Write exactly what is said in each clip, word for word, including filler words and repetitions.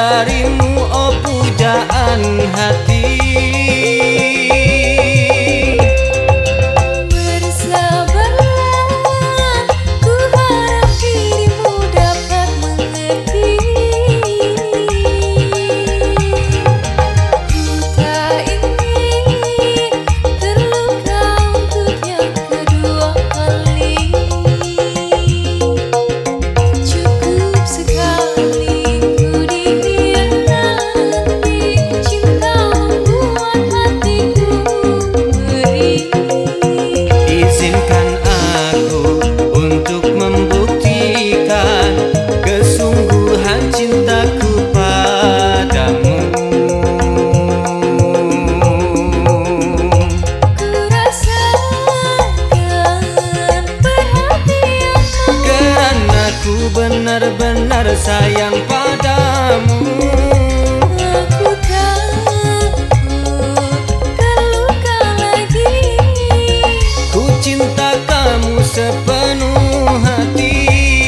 darimu, oh pujaan hati. Benar-benar sayang padamu. Aku takut terluka lagi. Ku cinta kamu sepenuh hati.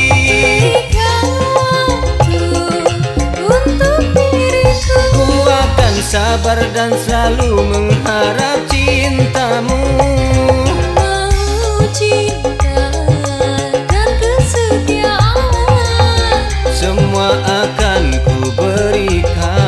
Untuk diriku, ku akan sabar dan selalu mengharap cintamu. mau cinta dan kesetiaan, Semua akan ku berikan.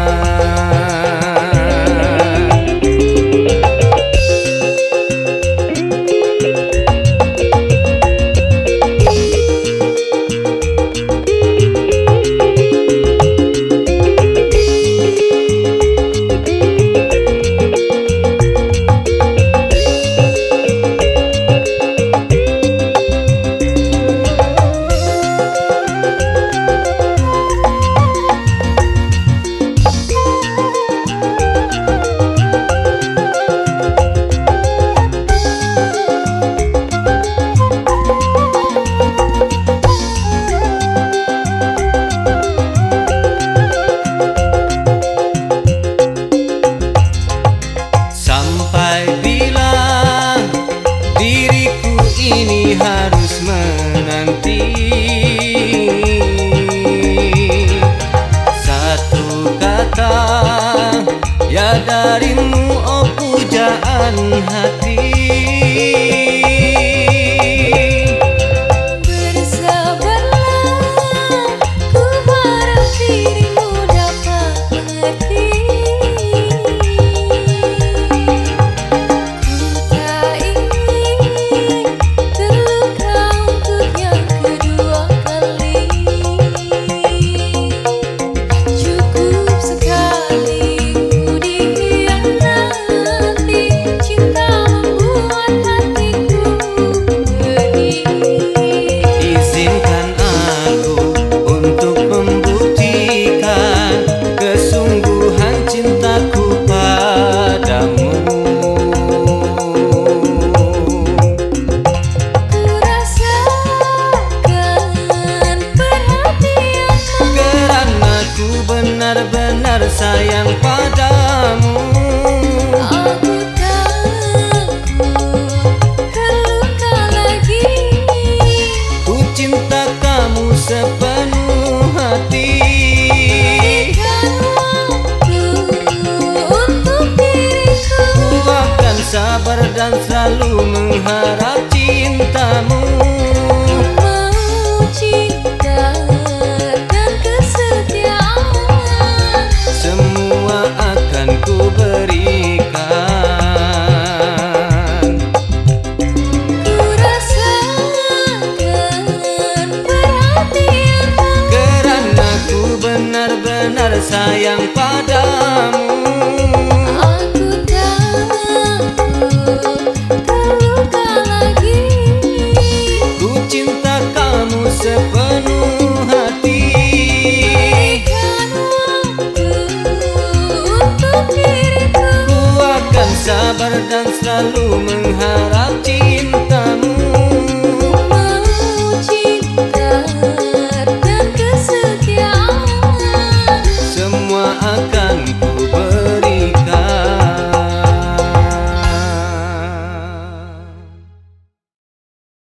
Sampai bila diriku ini harus menanti satu kata ya darimu, oh pujaan hati. bersabarlah, ku harap dirimu dapat mengerti. Benar-benar sayang padamu. Aku takut terluka lagi. Ku cinta kamu sepenuh hati. Untuk diriku, Ku akan sabar dan selalu mengharap cintamu. mau cinta dan kesetiaan, Semua akan ku berikan. ku rasakan perhatianmu. Karena ku benar-benar sayang padamu. Aku takut terluka lagi. Ku cinta kamu sepenuh hati. Berikan waktu untuk diriku, Ku akan sabar dan selalu mengharap